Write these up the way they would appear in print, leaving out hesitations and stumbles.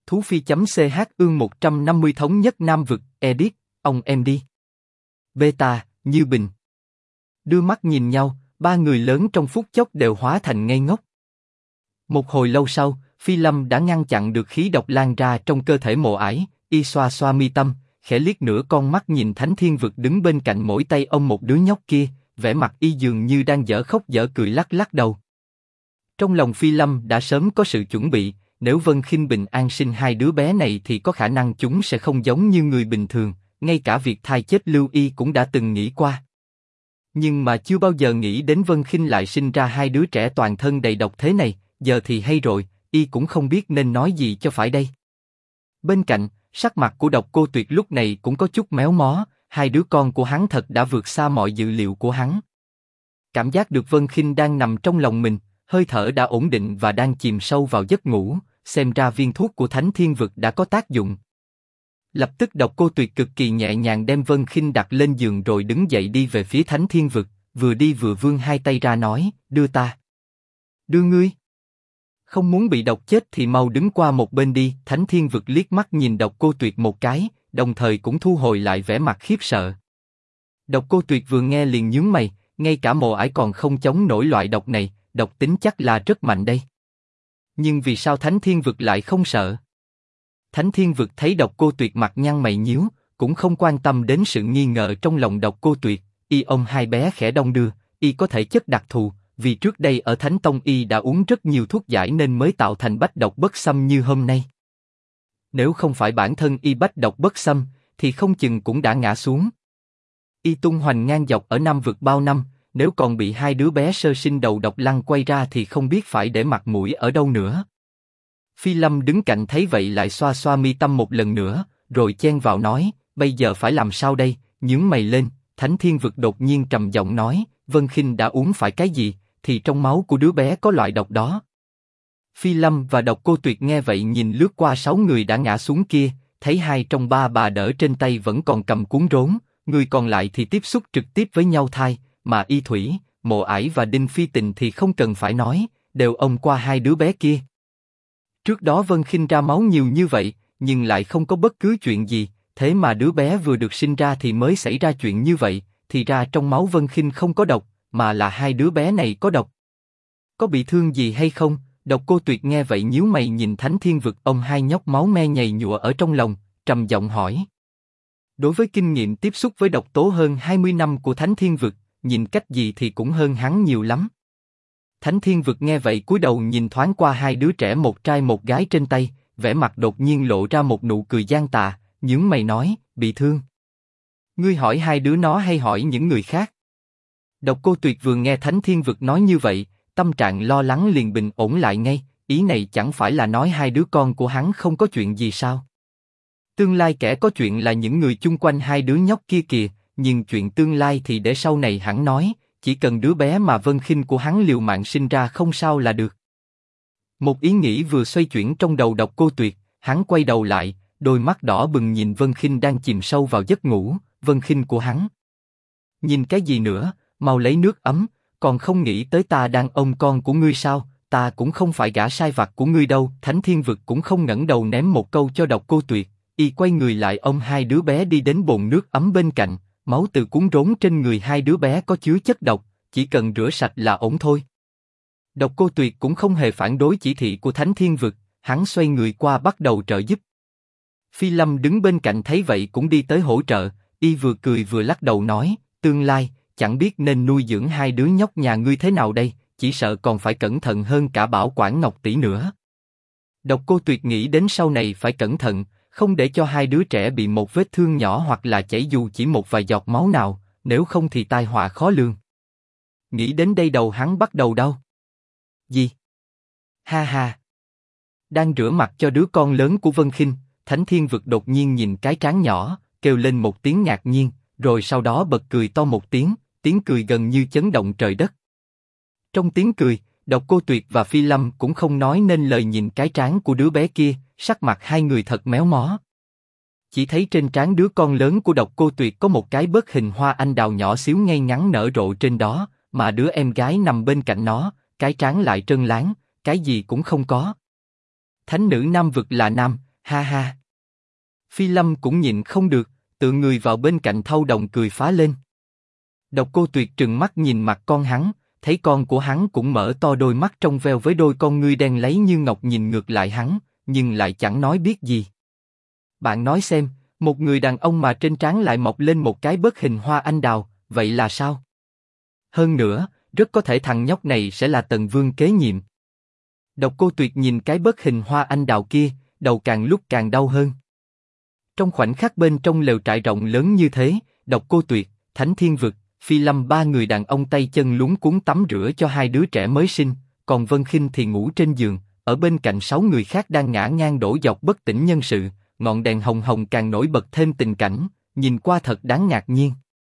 Thú Phi.ch ương 150 thống nhất Nam vực, edit, ông em đi. Beta, Như Bình. Đưa mắt nhìn nhau, ba người lớn trong phút chốc đều hóa thành ngây ngốc. Một hồi lâu sau, Phi Lâm đã ngăn chặn được khí độc lan ra trong cơ thể Mộ Ải, y xoa xoa mi tâm, khẽ liếc nửa con mắt nhìn Thánh Thiên Vực đứng bên cạnh mỗi tay ông một đứa nhóc kia, vẻ mặt y dường như đang dở khóc dở cười lắc lắc đầu. Trong lòng Phi Lâm đã sớm có sự chuẩn bị, nếu Vân Khinh bình an sinh hai đứa bé này thì có khả năng chúng sẽ không giống như người bình thường, ngay cả việc thai chết Lưu Y cũng đã từng nghĩ qua. Nhưng mà chưa bao giờ nghĩ đến Vân Khinh lại sinh ra hai đứa trẻ toàn thân đầy độc thế này, giờ thì hay rồi, y cũng không biết nên nói gì cho phải đây. Bên cạnh, sắc mặt của Độc Cô Tuyệt lúc này cũng có chút méo mó, hai đứa con của hắn thật đã vượt xa mọi dự liệu của hắn. Cảm giác được Vân Khinh đang nằm trong lòng mình, hơi thở đã ổn định và đang chìm sâu vào giấc ngủ, xem ra viên thuốc của Thánh Thiên Vực đã có tác dụng. Lập tức Độc Cô Tuyệt cực kỳ nhẹ nhàng đem Vân Khinh đặt lên giường rồi đứng dậy đi về phía Thánh Thiên Vực, vừa đi vừa vươn hai tay ra nói, đưa ta. Đưa ngươi. Không muốn bị độc chết thì mau đứng qua một bên đi. Thánh Thiên Vực liếc mắt nhìn Độc Cô Tuyệt một cái, đồng thời cũng thu hồi lại vẻ mặt khiếp sợ. Độc Cô Tuyệt vừa nghe liền nhướng mày, ngay cả Mộ Ải còn không chống nổi loại độc này, độc tính chắc là rất mạnh đây. Nhưng vì sao Thánh Thiên Vực lại không sợ? Thánh Thiên Vực thấy Độc Cô Tuyệt mặt nhăn mày nhíu, cũng không quan tâm đến sự nghi ngờ trong lòng Độc Cô Tuyệt, y ôm hai bé khẽ đong đưa, y có thể chất đặc thù, vì trước đây ở Thánh Tông y đã uống rất nhiều thuốc giải nên mới tạo thành bách độc bất xâm như hôm nay. Nếu không phải bản thân y bách độc bất xâm, thì không chừng cũng đã ngã xuống. Y tung hoành ngang dọc ở Nam vực bao năm, nếu còn bị hai đứa bé sơ sinh đầu độc lăng quay ra thì không biết phải để mặt mũi ở đâu nữa. Phi Lâm đứng cạnh thấy vậy lại xoa xoa mi tâm một lần nữa, rồi chen vào nói, bây giờ phải làm sao đây? Nhướng mày lên, Thánh Thiên Vực đột nhiên trầm giọng nói, Vân Khinh đã uống phải cái gì, thì trong máu của đứa bé có loại độc đó. Phi Lâm và Độc Cô Tuyệt nghe vậy nhìn lướt qua 6 người đã ngã xuống kia, thấy hai trong ba bà đỡ trên tay vẫn còn cầm cuốn rốn, người còn lại thì tiếp xúc trực tiếp với nhau thai, mà Y Thủy, Mộ Ải và Đinh Phi Tình thì không cần phải nói, đều ôm qua hai đứa bé kia. Trước đó Vân Khinh ra máu nhiều như vậy, nhưng lại không có bất cứ chuyện gì, thế mà đứa bé vừa được sinh ra thì mới xảy ra chuyện như vậy, thì ra trong máu Vân Khinh không có độc, mà là hai đứa bé này có độc. Có bị thương gì hay không? Độc Cô Tuyệt nghe vậy nhíu mày nhìn Thánh Thiên Vực ôm hai nhóc máu me nhầy nhụa ở trong lòng, trầm giọng hỏi. Đối với kinh nghiệm tiếp xúc với độc tố hơn 20 năm của Thánh Thiên Vực, nhìn cách gì thì cũng hơn hắn nhiều lắm. Thánh Thiên Vực nghe vậy cúi đầu nhìn thoáng qua hai đứa trẻ một trai một gái trên tay, vẻ mặt đột nhiên lộ ra một nụ cười gian tà, nhướng mày nói, bị thương. Ngươi hỏi hai đứa nó hay hỏi những người khác? Độc Cô Tuyệt vừa nghe Thánh Thiên Vực nói như vậy, tâm trạng lo lắng liền bình ổn lại ngay, ý này chẳng phải là nói hai đứa con của hắn không có chuyện gì sao? Tương lai kẻ có chuyện là những người chung quanh hai đứa nhóc kia kìa, nhưng chuyện tương lai thì để sau này hắn nói, chỉ cần đứa bé mà Vân Khinh của hắn liều mạng sinh ra không sao là được. Một ý nghĩ vừa xoay chuyển trong đầu Độc Cô Tuyệt, hắn quay đầu lại, đôi mắt đỏ bừng nhìn Vân Khinh đang chìm sâu vào giấc ngủ, Vân Khinh của hắn. Nhìn cái gì nữa, mau lấy nước ấm, còn không nghĩ tới ta đang ôm con của ngươi sao? Ta cũng không phải gã sai vặt của ngươi đâu. Thánh Thiên Vực cũng không ngẩng đầu ném một câu cho Độc Cô Tuyệt, y quay người lại ôm hai đứa bé đi đến bồn nước ấm bên cạnh, máu từ cuốn rốn trên người hai đứa bé có chứa chất độc, chỉ cần rửa sạch là ổn thôi. Độc Cô Tuyệt cũng không hề phản đối chỉ thị của Thánh Thiên Vực, hắn xoay người qua bắt đầu trợ giúp. Phi Lâm đứng bên cạnh thấy vậy cũng đi tới hỗ trợ, y vừa cười vừa lắc đầu nói, tương lai, chẳng biết nên nuôi dưỡng hai đứa nhóc nhà ngươi thế nào đây, chỉ sợ còn phải cẩn thận hơn cả bảo quản Ngọc tỷ nữa. Độc Cô Tuyệt nghĩ đến sau này phải cẩn thận, không để cho hai đứa trẻ bị một vết thương nhỏ hoặc là chảy dù chỉ một vài giọt máu nào, nếu không thì tai họa khó lường. Nghĩ đến đây đầu hắn bắt đầu đau. Gì? Ha ha. Đang rửa mặt cho đứa con lớn của Vân Khinh, Thánh Thiên Vực đột nhiên nhìn cái trán nhỏ, kêu lên một tiếng ngạc nhiên, rồi sau đó bật cười to một tiếng, tiếng cười gần như chấn động trời đất. Trong tiếng cười, Độc Cô Tuyệt và Phi Lâm cũng không nói nên lời nhìn cái trán của đứa bé kia, sắc mặt hai người thật méo mó. Chỉ thấy trên trán đứa con lớn của Độc Cô Tuyệt có một cái bớt hình hoa anh đào nhỏ xíu ngay ngắn nở rộ trên đó, mà đứa em gái nằm bên cạnh nó, cái trán lại trơn láng, cái gì cũng không có. Thánh nữ Nam vực là nam, ha ha. Phi Lâm cũng nhịn không được, tựa người vào bên cạnh thâu đồng cười phá lên. Độc Cô Tuyệt trừng mắt nhìn mặt con hắn, thấy con của hắn cũng mở to đôi mắt trong veo với đôi con ngươi đen láy như ngọc nhìn ngược lại hắn, nhưng lại chẳng nói biết gì. Bạn nói xem, một người đàn ông mà trên trán lại mọc lên một cái bớt hình hoa anh đào, vậy là sao? Hơn nữa, rất có thể thằng nhóc này sẽ là Tần Vương kế nhiệm. Độc Cô Tuyệt nhìn cái bớt hình hoa anh đào kia, đầu càng lúc càng đau hơn. Trong khoảnh khắc bên trong lều trại rộng lớn như thế, Độc Cô Tuyệt, Thánh Thiên Vực, Phi Lâm ba người đàn ông tay chân luống cuống tắm rửa cho hai đứa trẻ mới sinh, còn Vân Khinh thì ngủ trên giường, ở bên cạnh 6 người khác đang ngả ngang đổ dọc bất tỉnh nhân sự, ngọn đèn hồng hồng càng nổi bật thêm tình cảnh, nhìn qua thật đáng ngạc nhiên.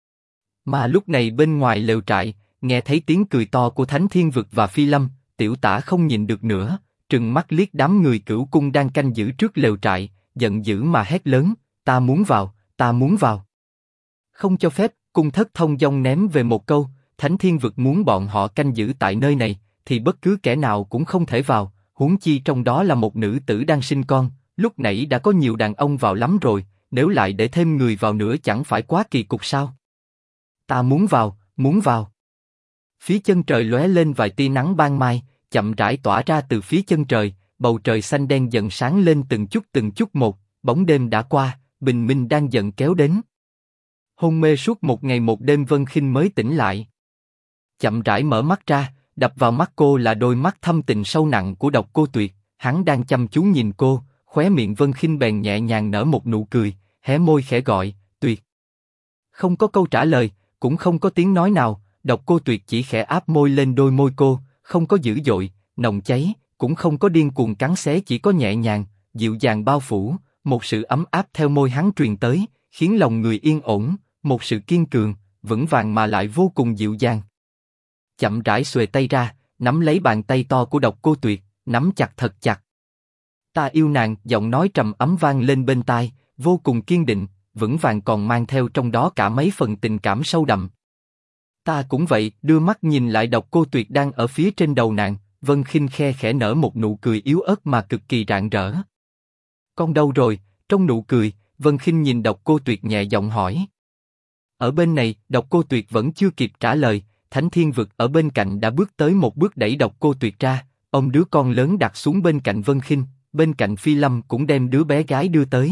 Mà lúc này bên ngoài lều trại, nghe thấy tiếng cười to của Thánh Thiên Vực và Phi Lâm, Tiểu Tả không nhìn được nữa, trừng mắt liếc đám người Cửu Cung đang canh giữ trước lều trại, giận dữ mà hét lớn, ta muốn vào, ta muốn vào. Không cho phép. Cung Thất Thông Dong ném về một câu, Thánh Thiên Vực muốn bọn họ canh giữ tại nơi này, thì bất cứ kẻ nào cũng không thể vào, huống chi trong đó là một nữ tử đang sinh con, lúc nãy đã có nhiều đàn ông vào lắm rồi, nếu lại để thêm người vào nữa chẳng phải quá kỳ cục sao? Ta muốn vào, muốn vào. Phía chân trời lóe lên vài tia nắng ban mai, chậm rãi tỏa ra từ phía chân trời, bầu trời xanh đen dần sáng lên từng chút một, bóng đêm đã qua, bình minh đang dần kéo đến. Hôn mê suốt một ngày một đêm Vân Khinh mới tỉnh lại. Chậm rãi mở mắt ra, đập vào mắt cô là đôi mắt thâm tình sâu nặng của Độc Cô Tuyệt, hắn đang chăm chú nhìn cô, khóe miệng Vân Khinh bèn nhẹ nhàng nở một nụ cười, hé môi khẽ gọi, Tuyệt. Không có câu trả lời, cũng không có tiếng nói nào, Độc Cô Tuyệt chỉ khẽ áp môi lên đôi môi cô, không có dữ dội, nồng cháy, cũng không có điên cuồng cắn xé, chỉ có nhẹ nhàng, dịu dàng bao phủ, một sự ấm áp theo môi hắn truyền tới, khiến lòng người yên ổn. Một sự kiên cường, vững vàng mà lại vô cùng dịu dàng. Chậm rãi xuề tay ra, nắm lấy bàn tay to của Độc Cô Tuyệt, nắm chặt thật chặt. Ta yêu nàng, giọng nói trầm ấm vang lên bên tai, vô cùng kiên định, vững vàng còn mang theo trong đó cả mấy phần tình cảm sâu đậm. Ta cũng vậy, đưa mắt nhìn lại Độc Cô Tuyệt đang ở phía trên đầu nàng, Vân Khinh khe khẽ nở một nụ cười yếu ớt mà cực kỳ rạng rỡ. Con đâu rồi? Trong nụ cười, Vân Khinh nhìn Độc Cô Tuyệt nhẹ giọng hỏi. Ở bên này, Độc Cô Tuyệt vẫn chưa kịp trả lời, Thánh Thiên Vực ở bên cạnh đã bước tới một bước đẩy Độc Cô Tuyệt ra, ôm đứa con lớn đặt xuống bên cạnh Vân Khinh, bên cạnh Phi Lâm cũng đem đứa bé gái đưa tới.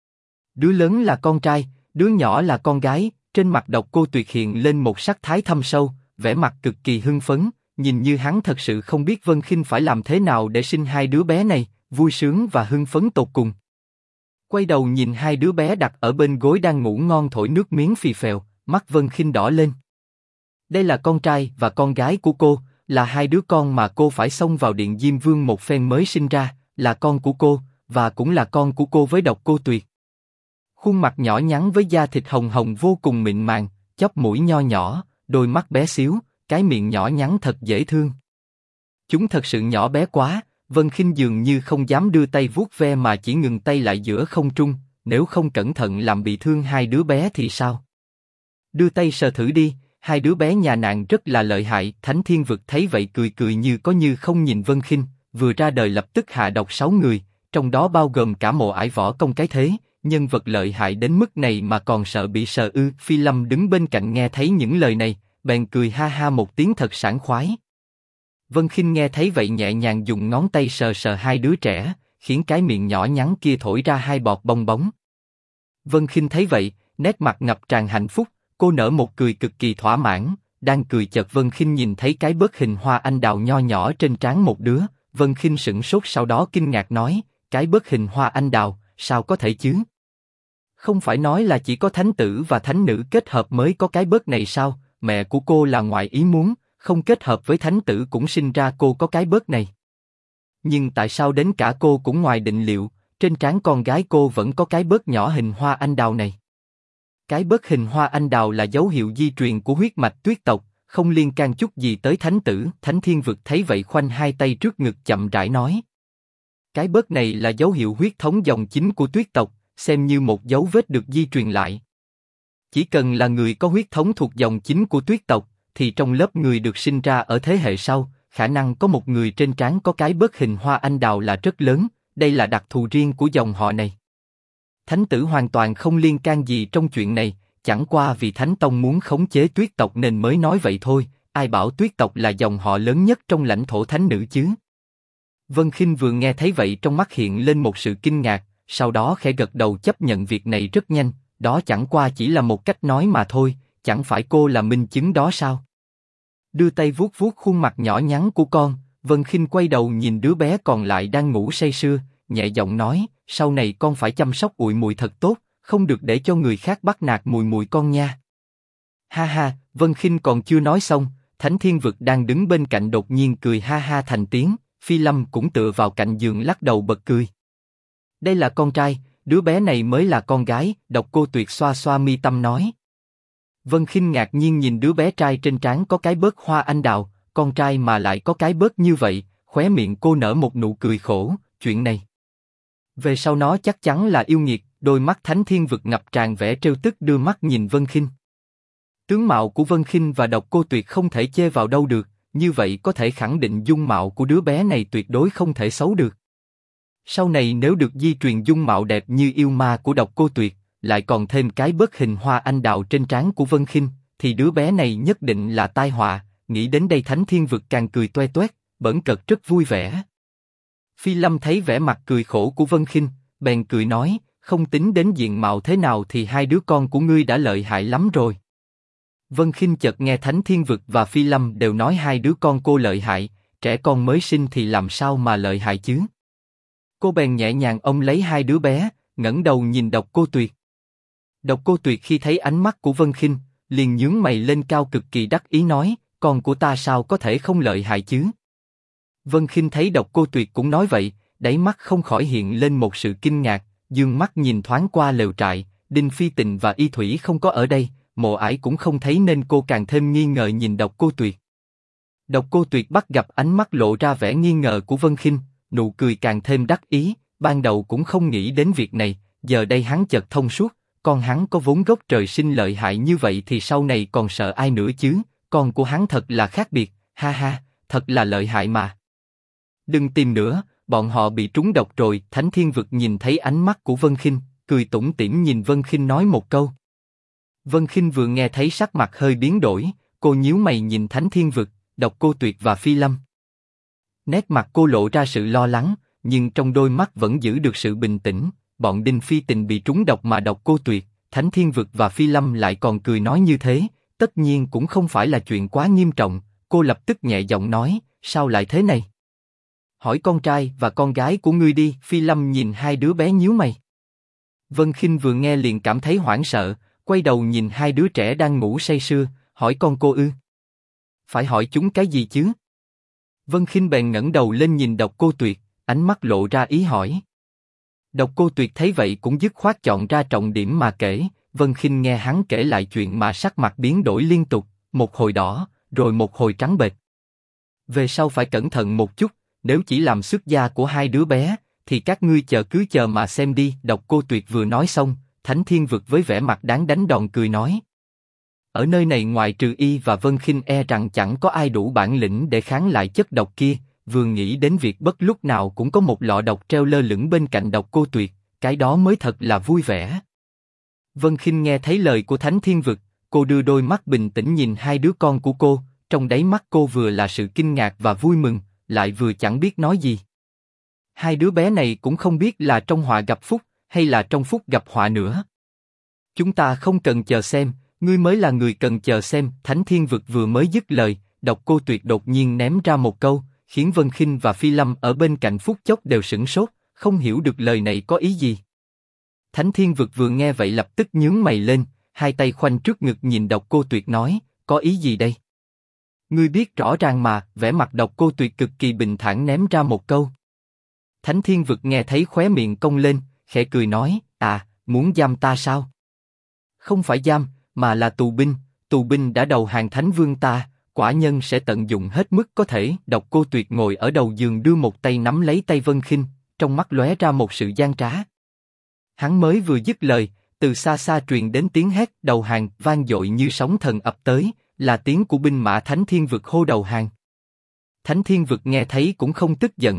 Đứa lớn là con trai, đứa nhỏ là con gái, trên mặt Độc Cô Tuyệt hiện lên một sắc thái thâm sâu, vẻ mặt cực kỳ hưng phấn, nhìn như hắn thật sự không biết Vân Khinh phải làm thế nào để sinh hai đứa bé này, vui sướng và hưng phấn tột cùng. Quay đầu nhìn hai đứa bé đặt ở bên gối đang ngủ ngon thổi nước miếng phì phèo, mắt Vân Khinh đỏ lên. Đây là con trai và con gái của cô, là hai đứa con mà cô phải xông vào điện Diêm Vương một phen mới sinh ra, là con của cô, và cũng là con của cô với Độc Cô Tuyệt. Khuôn mặt nhỏ nhắn với da thịt hồng hồng vô cùng mịn màng, chóp mũi nho nhỏ, đôi mắt bé xíu, cái miệng nhỏ nhắn thật dễ thương. Chúng thật sự nhỏ bé quá. Vân Khinh dường như không dám đưa tay vuốt ve mà chỉ ngừng tay lại giữa không trung, nếu không cẩn thận làm bị thương hai đứa bé thì sao? Đưa tay sờ thử đi, hai đứa bé nhà nàng rất là lợi hại. Thánh Thiên Vực thấy vậy cười cười như có như không nhìn Vân Khinh, vừa ra đời lập tức hạ độc 6 người, trong đó bao gồm cả Mộ Ải võ công cái thế, nhân vật lợi hại đến mức này mà còn sợ bị sờ ư? Phi Lâm đứng bên cạnh nghe thấy những lời này, bèn cười ha ha một tiếng thật sảng khoái. Vân Khinh nghe thấy vậy nhẹ nhàng dùng ngón tay sờ sờ hai đứa trẻ, khiến cái miệng nhỏ nhắn kia thổi ra hai bọt bong bóng. Vân Khinh thấy vậy, nét mặt ngập tràn hạnh phúc, cô nở một cười cực kỳ thỏa mãn, đang cười chợt Vân Khinh nhìn thấy cái bớt hình hoa anh đào nho nhỏ trên trán một đứa, Vân Khinh sững sốt sau đó kinh ngạc nói, cái bớt hình hoa anh đào, sao có thể chứ? Không phải nói là chỉ có thánh tử và thánh nữ kết hợp mới có cái bớt này sao? Mẹ của cô là ngoại ý muốn, không kết hợp với thánh tử cũng sinh ra cô có cái bớt này. Nhưng tại sao đến cả cô cũng ngoài định liệu, trên trán con gái cô vẫn có cái bớt nhỏ hình hoa anh đào này? Cái bớt hình hoa anh đào là dấu hiệu di truyền của huyết mạch Tuyết tộc, không liên can chút gì tới thánh tử. Thánh Thiên Vực thấy vậy khoanh hai tay trước ngực chậm rãi nói. Cái bớt này là dấu hiệu huyết thống dòng chính của Tuyết tộc, xem như một dấu vết được di truyền lại. Chỉ cần là người có huyết thống thuộc dòng chính của Tuyết tộc, thì trong lớp người được sinh ra ở thế hệ sau, khả năng có một người trên trán có cái bớt hình hoa anh đào là rất lớn. đây là đặc thù riêng của dòng họ này. Thánh tử hoàn toàn không liên can gì trong chuyện này, chẳng qua vì Thánh Tông muốn khống chế Tuyết tộc nên mới nói vậy thôi, ai bảo Tuyết tộc là dòng họ lớn nhất trong lãnh thổ thánh nữ chứ. Vân Khinh vừa nghe thấy vậy trong mắt hiện lên một sự kinh ngạc, sau đó khẽ gật đầu chấp nhận việc này rất nhanh, đó chẳng qua chỉ là một cách nói mà thôi, chẳng phải cô là minh chứng đó sao? Đưa tay vuốt vuốt khuôn mặt nhỏ nhắn của con, Vân Khinh quay đầu nhìn đứa bé còn lại đang ngủ say sưa, nhẹ giọng nói, sau này con phải chăm sóc ụi mùi thật tốt, không được để cho người khác bắt nạt mùi mùi con nha. Ha ha, Vân Khinh còn chưa nói xong, Thánh Thiên Vực đang đứng bên cạnh đột nhiên cười ha ha thành tiếng, Phi Lâm cũng tựa vào cạnh giường lắc đầu bật cười. Đây là con trai, đứa bé này mới là con gái, Độc Cô Tuyệt xoa xoa mi tâm nói. Vân Khinh ngạc nhiên nhìn đứa bé trai trên trán có cái bớt hoa anh đào, con trai mà lại có cái bớt như vậy, khóe miệng cô nở một nụ cười khổ, chuyện này. Về sau nó chắc chắn là yêu nghiệt, đôi mắt Thánh Thiên Vực ngập tràn vẻ trêu tức đưa mắt nhìn Vân Khinh. Tướng mạo của Vân Khinh và Độc Cô Tuyệt không thể chê vào đâu được, như vậy có thể khẳng định dung mạo của đứa bé này tuyệt đối không thể xấu được. Sau này nếu được di truyền dung mạo đẹp như yêu ma của Độc Cô Tuyệt, lại còn thêm cái bớt hình hoa anh đào trên trán của Vân Khinh, thì đứa bé này nhất định là tai họa. Nghĩ đến đây Thánh Thiên Vực càng cười toe toét, bẩn cợt rất vui vẻ. Phi Lâm thấy vẻ mặt cười khổ của Vân Khinh, bèn cười nói, không tính đến diện mạo thế nào thì hai đứa con của ngươi đã lợi hại lắm rồi. Vân Khinh chợt nghe Thánh Thiên Vực và Phi Lâm đều nói hai đứa con cô lợi hại, trẻ con mới sinh thì làm sao mà lợi hại chứ? Cô bèn nhẹ nhàng ôm lấy hai đứa bé, ngẩng đầu nhìn Độc Cô Tuyệt. Độc Cô Tuyệt khi thấy ánh mắt của Vân Khinh, liền nhướng mày lên cao cực kỳ đắc ý nói, con của ta sao có thể không lợi hại chứ? Vân Khinh thấy Độc Cô Tuyệt cũng nói vậy, đáy mắt không khỏi hiện lên một sự kinh ngạc, dương mắt nhìn thoáng qua lều trại, Đinh Phi Tình và Y Thủy không có ở đây, Mộ Ải cũng không thấy nên cô càng thêm nghi ngờ nhìn Độc Cô Tuyệt. Độc Cô Tuyệt bắt gặp ánh mắt lộ ra vẻ nghi ngờ của Vân Khinh, nụ cười càng thêm đắc ý, ban đầu cũng không nghĩ đến việc này, giờ đây hắn chợt thông suốt, con hắn có vốn gốc trời sinh lợi hại như vậy thì sau này còn sợ ai nữa chứ? Con của hắn thật là khác biệt, ha ha, thật là lợi hại mà. Đừng tìm nữa, bọn họ bị trúng độc rồi. Thánh Thiên Vực nhìn thấy ánh mắt của Vân Khinh, cười tủm tỉm nhìn Vân Khinh nói một câu. Vân Khinh vừa nghe thấy sắc mặt hơi biến đổi, cô nhíu mày nhìn Thánh Thiên Vực, Độc Cô Tuyệt và Phi Lâm. Nét mặt cô lộ ra sự lo lắng, nhưng trong đôi mắt vẫn giữ được sự bình tĩnh. Bọn Đinh Phi Tình bị trúng độc mà Độc Cô Tuyệt, Thánh Thiên Vực và Phi Lâm lại còn cười nói như thế, tất nhiên cũng không phải là chuyện quá nghiêm trọng. Cô lập tức nhẹ giọng nói, sao lại thế này? Hỏi con trai và con gái của ngươi đi. Phi Lâm nhìn hai đứa bé nhíu mày. Vân Khinh vừa nghe liền cảm thấy hoảng sợ, quay đầu nhìn hai đứa trẻ đang ngủ say sưa, hỏi con cô ư? Phải hỏi chúng cái gì chứ? Vân Khinh bèn ngẩng đầu lên nhìn Độc Cô Tuyệt, ánh mắt lộ ra ý hỏi. Độc Cô Tuyệt thấy vậy cũng dứt khoát chọn ra trọng điểm mà kể. Vân Khinh nghe hắn kể lại chuyện mà sắc mặt biến đổi liên tục, một hồi đỏ, rồi một hồi trắng bệch. Về sau phải cẩn thận một chút, nếu chỉ làm xuất gia của hai đứa bé, thì các ngươi cứ chờ mà xem đi. Độc Cô Tuyệt vừa nói xong, Thánh Thiên Vực với vẻ mặt đáng đánh đòn cười nói. Ở nơi này ngoài trừ y và Vân Khinh e rằng chẳng có ai đủ bản lĩnh để kháng lại chất độc kia. Vừa nghĩ đến việc bất lúc nào cũng có một lọ độc treo lơ lửng bên cạnh Độc Cô Tuyệt, cái đó mới thật là vui vẻ. Vân Khinh nghe thấy lời của Thánh Thiên Vực, cô đưa đôi mắt bình tĩnh nhìn hai đứa con của cô, trong đáy mắt cô vừa là sự kinh ngạc và vui mừng, lại vừa chẳng biết nói gì. Hai đứa bé này cũng không biết là trong họa gặp phúc, hay là trong phúc gặp họa nữa. Chúng ta không cần chờ xem, ngươi mới là người cần chờ xem. Thánh Thiên Vực vừa mới dứt lời, Độc Cô Tuyệt đột nhiên ném ra một câu, khiến Vân Khinh và Phi Lâm ở bên cạnh phút chốc đều sửng sốt, không hiểu được lời này có ý gì. Thánh Thiên Vực vừa nghe vậy lập tức nhướng mày lên, hai tay khoanh trước ngực nhìn Độc Cô Tuyệt nói, có ý gì đây? Ngươi biết rõ ràng mà. Vẻ mặt Độc Cô Tuyệt cực kỳ bình thản ném ra một câu. Thánh Thiên Vực nghe thấy khóe miệng cong lên, khẽ cười nói, muốn giam ta sao? Không phải giam, mà là tù binh đã đầu hàng Thánh Vương ta, quả nhân sẽ tận dụng hết mức có thể. Độc Cô Tuyệt ngồi ở đầu giường đưa một tay nắm lấy tay Vân Khinh, trong mắt lóe ra một sự gian trá. Hắn mới vừa dứt lời, từ xa xa truyền đến tiếng hét đầu hàng vang dội như sóng thần ập tới, là tiếng của binh mã Thánh Thiên Vực hô đầu hàng. Thánh Thiên Vực nghe thấy cũng không tức giận,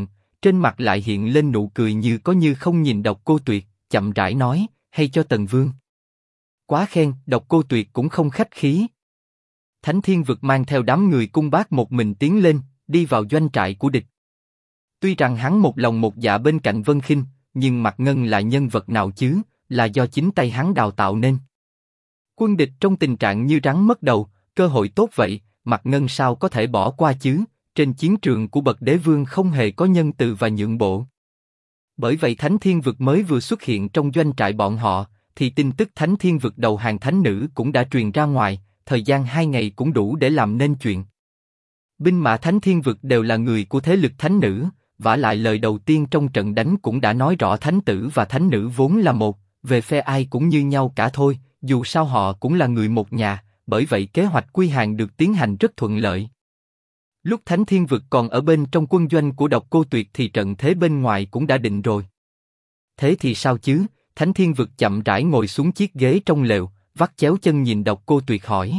trên mặt lại hiện lên nụ cười như có như không nhìn Độc Cô Tuyệt, chậm rãi nói, hay cho Tần Vương. Quá khen, Độc Cô Tuyệt cũng không khách khí. Thánh Thiên Vực mang theo đám người cung bác một mình tiến lên, đi vào doanh trại của địch. Tuy rằng hắn một lòng một dạ bên cạnh Vân Khinh, nhưng Mạc Ngân là nhân vật nào chứ, là do chính tay hắn đào tạo nên. Quân địch trong tình trạng như rắn mất đầu, cơ hội tốt vậy, Mạc Ngân sao có thể bỏ qua chứ, trên chiến trường của bậc đế vương không hề có nhân từ và nhượng bộ. Bởi vậy Thánh Thiên Vực mới vừa xuất hiện trong doanh trại bọn họ, thì tin tức Thánh Thiên Vực đầu hàng thánh nữ cũng đã truyền ra ngoài, thời gian 2 ngày cũng đủ để làm nên chuyện. Binh mã Thánh Thiên Vực đều là người của thế lực thánh nữ, vả lại lời đầu tiên trong trận đánh cũng đã nói rõ thánh tử và thánh nữ vốn là một, về phe ai cũng như nhau cả thôi, dù sao họ cũng là người một nhà, bởi vậy kế hoạch quy hàng được tiến hành rất thuận lợi. Lúc Thánh Thiên Vực còn ở bên trong quân doanh của Độc Cô Tuyệt thì trận thế bên ngoài cũng đã định rồi. Thế thì sao chứ? Thánh Thiên Vực chậm rãi ngồi xuống chiếc ghế trong lều, vắt chéo chân nhìn Độc Cô Tuyệt hỏi.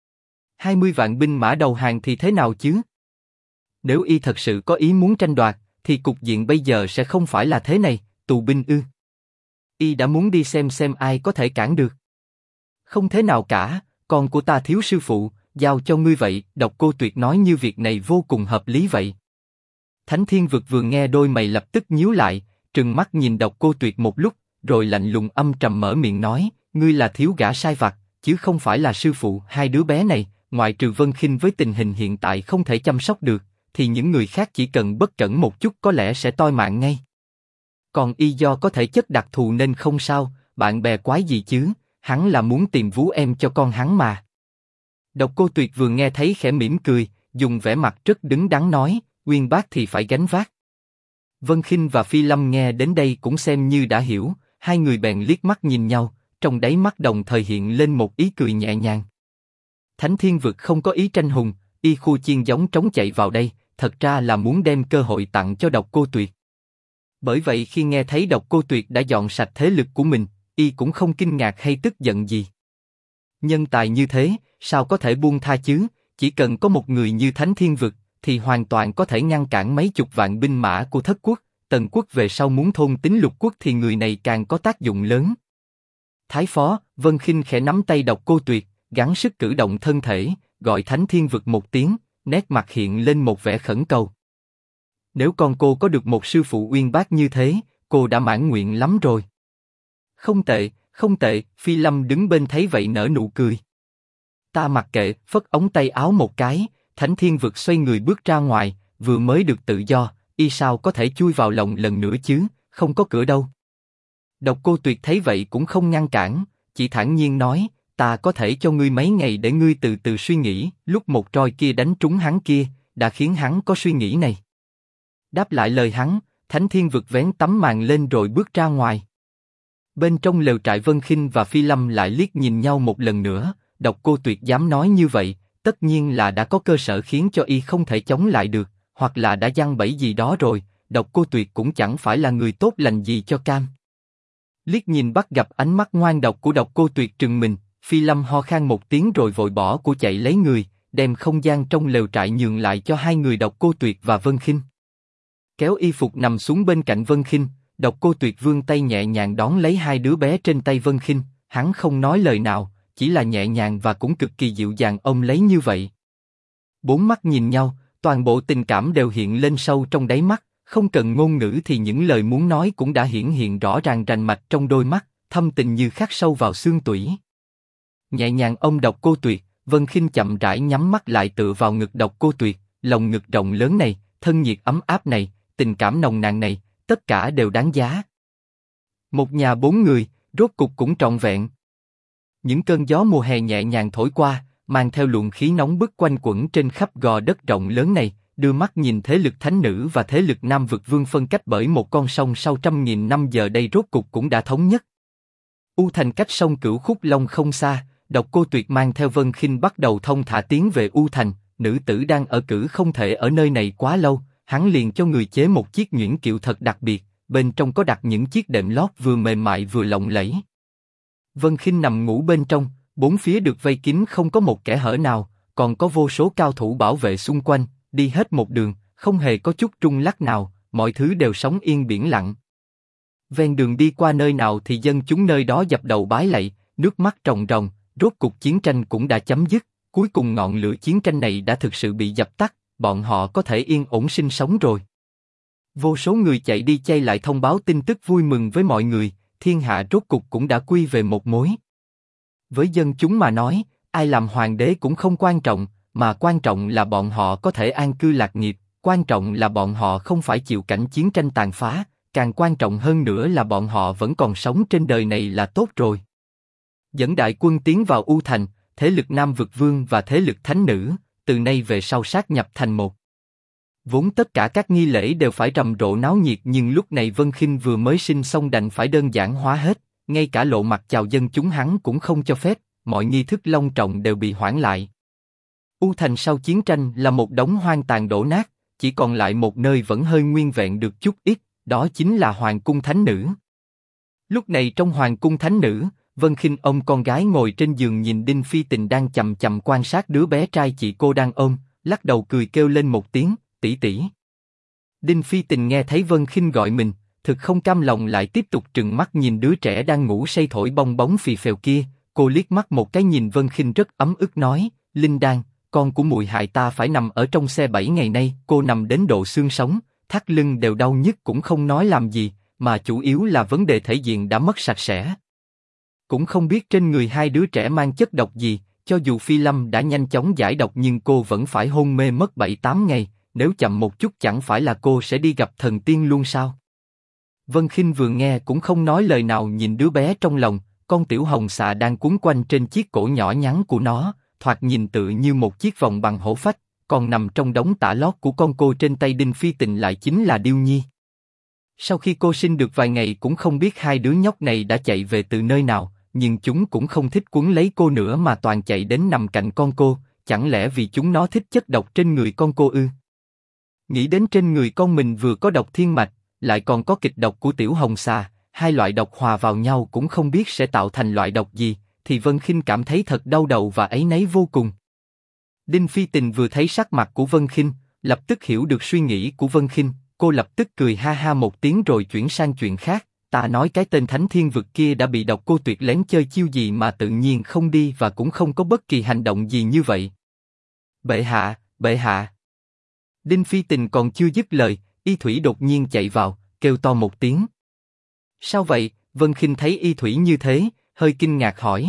20 vạn binh mã đầu hàng thì thế nào chứ? Nếu y thật sự có ý muốn tranh đoạt, thì cục diện bây giờ sẽ không phải là thế này, tù binh ư? Y đã muốn đi xem ai có thể cản được. Không thế nào cả, con của ta thiếu sư phụ, giao cho ngươi vậy. Độc Cô Tuyệt nói như việc này vô cùng hợp lý vậy. Thánh Thiên Vực vừa nghe đôi mày lập tức nhíu lại, trừng mắt nhìn Độc Cô Tuyệt một lúc, rồi lạnh lùng âm trầm mở miệng nói, ngươi là thiếu gã sai vặt, chứ không phải là sư phụ. Hai đứa bé này, ngoại trừ Vân Khinh với tình hình hiện tại không thể chăm sóc được, thì những người khác chỉ cần bất cẩn một chút có lẽ sẽ toi mạng ngay. Còn y do có thể chất đặc thù nên không sao, bạn bè quái gì chứ, hắn là muốn tìm vú em cho con hắn mà. Độc Cô Tuyệt vừa nghe thấy khẽ mỉm cười, dùng vẻ mặt rất đứng đắn nói, uyên bác thì phải gánh vác. Vân Khinh và Phi Lâm nghe đến đây cũng xem như đã hiểu, hai người bèn liếc mắt nhìn nhau, trong đáy mắt đồng thời hiện lên một ý cười nhẹ nhàng. Thánh Thiên Vực không có ý tranh hùng, y khu chiên giống trống chạy vào đây, thật ra là muốn đem cơ hội tặng cho Độc Cô Tuyệt. Bởi vậy khi nghe thấy Độc Cô Tuyệt đã dọn sạch thế lực của mình, y cũng không kinh ngạc hay tức giận gì. Nhân tài như thế, sao có thể buông tha chứ? Chỉ cần có một người như Thánh Thiên Vực, thì hoàn toàn có thể ngăn cản mấy chục vạn binh mã của Thất Quốc, Tần Quốc về sau muốn thôn tính Lục Quốc thì người này càng có tác dụng lớn. Thái phó, Vân Khinh khẽ nắm tay Độc Cô Tuyệt, gắng sức cử động thân thể, gọi Thánh Thiên Vực một tiếng, nét mặt hiện lên một vẻ khẩn cầu. Nếu con cô có được một sư phụ uyên bác như thế, cô đã mãn nguyện lắm rồi. Không tệ, không tệ. Phi Lâm đứng bên thấy vậy nở nụ cười. Ta mặc kệ, phất ống tay áo một cái, Thánh Thiên Vực xoay người bước ra ngoài, vừa mới được tự do, y sao có thể chui vào lòng lần nữa chứ, không có cửa đâu. Độc Cô Tuyệt thấy vậy cũng không ngăn cản, chỉ thản nhiên nói, ta có thể cho ngươi mấy ngày để ngươi từ từ suy nghĩ. Lúc một roi kia đánh trúng hắn kia, đã khiến hắn có suy nghĩ này. Đáp lại lời hắn, Thánh Thiên Vực vén tấm màn lên rồi bước ra ngoài. Bên trong lều trại Vân Khinh và Phi Lâm lại liếc nhìn nhau một lần nữa. Độc Cô Tuyệt dám nói như vậy, tất nhiên là đã có cơ sở khiến cho y không thể chống lại được, hoặc là đã giăng bẫy gì đó rồi. Độc Cô Tuyệt cũng chẳng phải là người tốt lành gì cho cam. Liếc nhìn bắt gặp ánh mắt ngoan độc của Độc Cô Tuyệt trừng mình, Phi Lâm ho khan một tiếng rồi vội bỏ của chạy lấy người, đem không gian trong lều trại nhường lại cho hai người Độc Cô Tuyệt và Vân Khinh. Kéo y phục nằm xuống bên cạnh Vân Khinh, Độc Cô Tuyệt vươn tay nhẹ nhàng đón lấy hai đứa bé trên tay Vân Khinh, hắn không nói lời nào, chỉ là nhẹ nhàng và cũng cực kỳ dịu dàng ôm lấy như vậy. Bốn mắt nhìn nhau, toàn bộ tình cảm đều hiện lên sâu trong đáy mắt, không cần ngôn ngữ thì những lời muốn nói cũng đã hiển hiện rõ ràng rành mạch trong đôi mắt, thâm tình như khắc sâu vào xương tủy. Nhẹ nhàng ôm Độc Cô Tuyệt, Vân Khinh chậm rãi nhắm mắt lại tựa vào ngực Độc Cô Tuyệt, lồng ngực rộng lớn này, thân nhiệt ấm áp này, tình cảm nồng nàn này, tất cả đều đáng giá. Một nhà bốn người, rốt cục cũng trọn vẹn. Những cơn gió mùa hè nhẹ nhàng thổi qua, mang theo luồng khí nóng bức quanh quẩn trên khắp gò đất rộng lớn này, đưa mắt nhìn thế lực thánh nữ và thế lực Nam Vực Vương phân cách bởi một con sông sau trăm nghìn năm giờ đây rốt cục cũng đã thống nhất. U Thành cách sông Cửu Khúc Long không xa, Độc Cô Tuyệt mang theo Vân Khinh bắt đầu thông thả tiến về U Thành. Nữ tử đang ở cử không thể ở nơi này quá lâu, hắn liền cho người chế một chiếc nhuyễn kiệu thật đặc biệt, bên trong có đặt những chiếc đệm lót vừa mềm mại vừa lộng lẫy. Vân Khinh nằm ngủ bên trong, bốn phía được vây kín không có một kẽ hở nào, còn có vô số cao thủ bảo vệ xung quanh, đi hết một đường, không hề có chút rung lắc nào, mọi thứ đều sóng yên biển lặng. Ven đường đi qua nơi nào thì dân chúng nơi đó dập đầu bái lạy, nước mắt ròng ròng, rốt cuộc chiến tranh cũng đã chấm dứt, cuối cùng ngọn lửa chiến tranh này đã thực sự bị dập tắt, bọn họ có thể yên ổn sinh sống rồi. Vô số người chạy đi chay lại thông báo tin tức vui mừng với mọi người, thiên hạ rốt cuộc cũng đã quy về một mối. Với dân chúng mà nói, ai làm hoàng đế cũng không quan trọng, mà quan trọng là bọn họ có thể an cư lạc nghiệp, quan trọng là bọn họ không phải chịu cảnh chiến tranh tàn phá, càng quan trọng hơn nữa là bọn họ vẫn còn sống trên đời này là tốt rồi. Dẫn đại quân tiến vào U Thành, thế lực Nam Vực Vương và thế lực Thánh Nữ, từ nay về sau sát nhập thành một. Vốn tất cả các nghi lễ đều phải rầm rộ náo nhiệt nhưng lúc này Vân Khinh vừa mới sinh xong đành phải đơn giản hóa hết, ngay cả lộ mặt chào dân chúng hắn cũng không cho phép, mọi nghi thức long trọng đều bị hoãn lại. U Thành sau chiến tranh là một đống hoang tàn đổ nát, chỉ còn lại một nơi vẫn hơi nguyên vẹn được chút ít, đó chính là Hoàng cung Thánh Nữ. Lúc này trong Hoàng cung Thánh Nữ, Vân Khinh ôm con gái ngồi trên giường nhìn Đinh Phi Tình đang chằm chằm quan sát đứa bé trai chị cô đang ôm, lắc đầu cười kêu lên một tiếng, tỷ tỷ. Đinh Phi Tình nghe thấy Vân Khinh gọi mình, thực không cam lòng lại tiếp tục trừng mắt nhìn đứa trẻ đang ngủ say thổi bong bóng phì phèo kia, cô liếc mắt một cái nhìn Vân Khinh rất ấm ức nói, Linh Đan, con của muội hại ta phải nằm ở trong xe 7 ngày nay, cô nằm đến độ xương sống, thắt lưng đều đau nhức cũng không nói làm gì, mà chủ yếu là vấn đề thể diện đã mất sạch sẽ. Cũng không biết trên người hai đứa trẻ mang chất độc gì, cho dù Phi Lâm đã nhanh chóng giải độc nhưng cô vẫn phải hôn mê mất 7-8 ngày, nếu chậm một chút chẳng phải là cô sẽ đi gặp thần tiên luôn sao? Vân Khinh vừa nghe cũng không nói lời nào nhìn đứa bé trong lòng, con tiểu hồng xà đang quấn quanh trên chiếc cổ nhỏ nhắn của nó, thoạt nhìn tự như một chiếc vòng bằng hổ phách, còn nằm trong đống tả lót của con cô trên tay Đinh Phi Tình lại chính là Điêu Nhi. Sau khi cô sinh được vài ngày cũng không biết hai đứa nhóc này đã chạy về từ nơi nào, nhưng chúng cũng không thích quấn lấy cô nữa mà toàn chạy đến nằm cạnh con cô, chẳng lẽ vì chúng nó thích chất độc trên người con cô ư? Nghĩ đến trên người con mình vừa có độc thiên mạch, lại còn có kịch độc của tiểu hồng xà, hai loại độc hòa vào nhau cũng không biết sẽ tạo thành loại độc gì, thì Vân Khinh cảm thấy thật đau đầu và áy náy vô cùng. Đinh Phi Tình vừa thấy sắc mặt của Vân Khinh, lập tức hiểu được suy nghĩ của Vân Khinh, cô lập tức cười ha ha một tiếng rồi chuyển sang chuyện khác. Ta nói cái tên Thánh Thiên Vực kia đã bị độc, cô tuyệt lén chơi chiêu gì mà tự nhiên không đi và cũng không có bất kỳ hành động gì như vậy. Bệ hạ, bệ hạ. Đinh Phi Tình còn chưa dứt lời, Y Thủy đột nhiên chạy vào, kêu to một tiếng. Sao vậy? Vân Khinh thấy Y Thủy như thế, hơi kinh ngạc hỏi.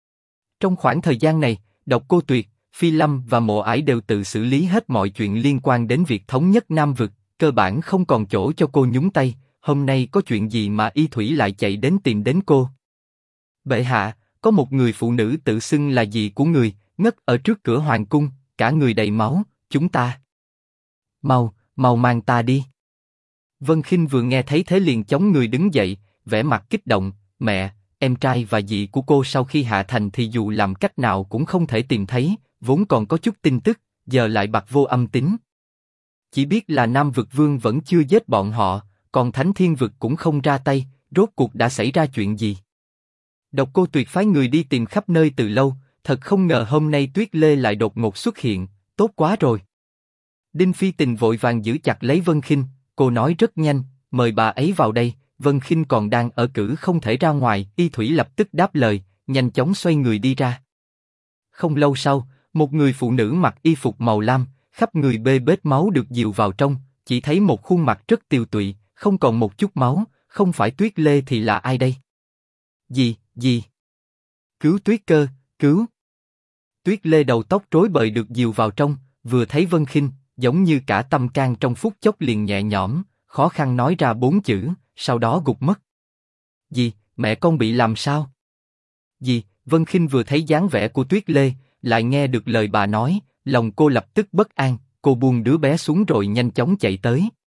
Trong khoảng thời gian này, Độc Cô Tuyệt, Phi Lâm và Mộ Ải đều tự xử lý hết mọi chuyện liên quan đến việc thống nhất Nam Vực, cơ bản không còn chỗ cho cô nhúng tay. Hôm nay có chuyện gì mà Y Thủy lại chạy đến tìm đến cô? Bệ hạ, có một người phụ nữ tự xưng là dì của người, ngất ở trước cửa hoàng cung, cả người đầy máu, chúng ta. Mau, mau mang ta đi. Vân Khinh vừa nghe thấy thế liền chống người đứng dậy, vẻ mặt kích động, mẹ, em trai và dì của cô sau khi hạ thành thì dù làm cách nào cũng không thể tìm thấy, vốn còn có chút tin tức, giờ lại bặt vô âm tín. Chỉ biết là Nam Vực Vương vẫn chưa giết bọn họ, còn Thánh Thiên Vực cũng không ra tay, rốt cuộc đã xảy ra chuyện gì? Độc Cô Tuyệt phái người đi tìm khắp nơi từ lâu, thật không ngờ hôm nay Tuyết Lê lại đột ngột xuất hiện, tốt quá rồi. Đinh Phi Tình vội vàng giữ chặt lấy Vân Khinh, cô nói rất nhanh, mời bà ấy vào đây. Vân Khinh còn đang ở cữ không thể ra ngoài, Y Thủy lập tức đáp lời, nhanh chóng xoay người đi ra. Không lâu sau, một người phụ nữ mặc y phục màu lam, khắp người bê bết máu được dìu vào trong, chỉ thấy một khuôn mặt rất tiều tụy, không còn một chút máu, không phải Tuyết Lê thì là ai đây? Gì? Cứu Tuyết Cơ, cứu! Tuyết Lê đầu tóc rối bời được dìu vào trong, vừa thấy Vân Khinh, giống như cả tâm can trong phút chốc liền nhẹ nhõm, khó khăn nói ra 4 chữ, sau đó gục mất. Dì, mẹ con bị làm sao? Dì, Vân Khinh vừa thấy dáng vẻ của Tuyết Lê, lại nghe được lời bà nói, lòng cô lập tức bất an, cô buông đứa bé xuống rồi nhanh chóng chạy tới.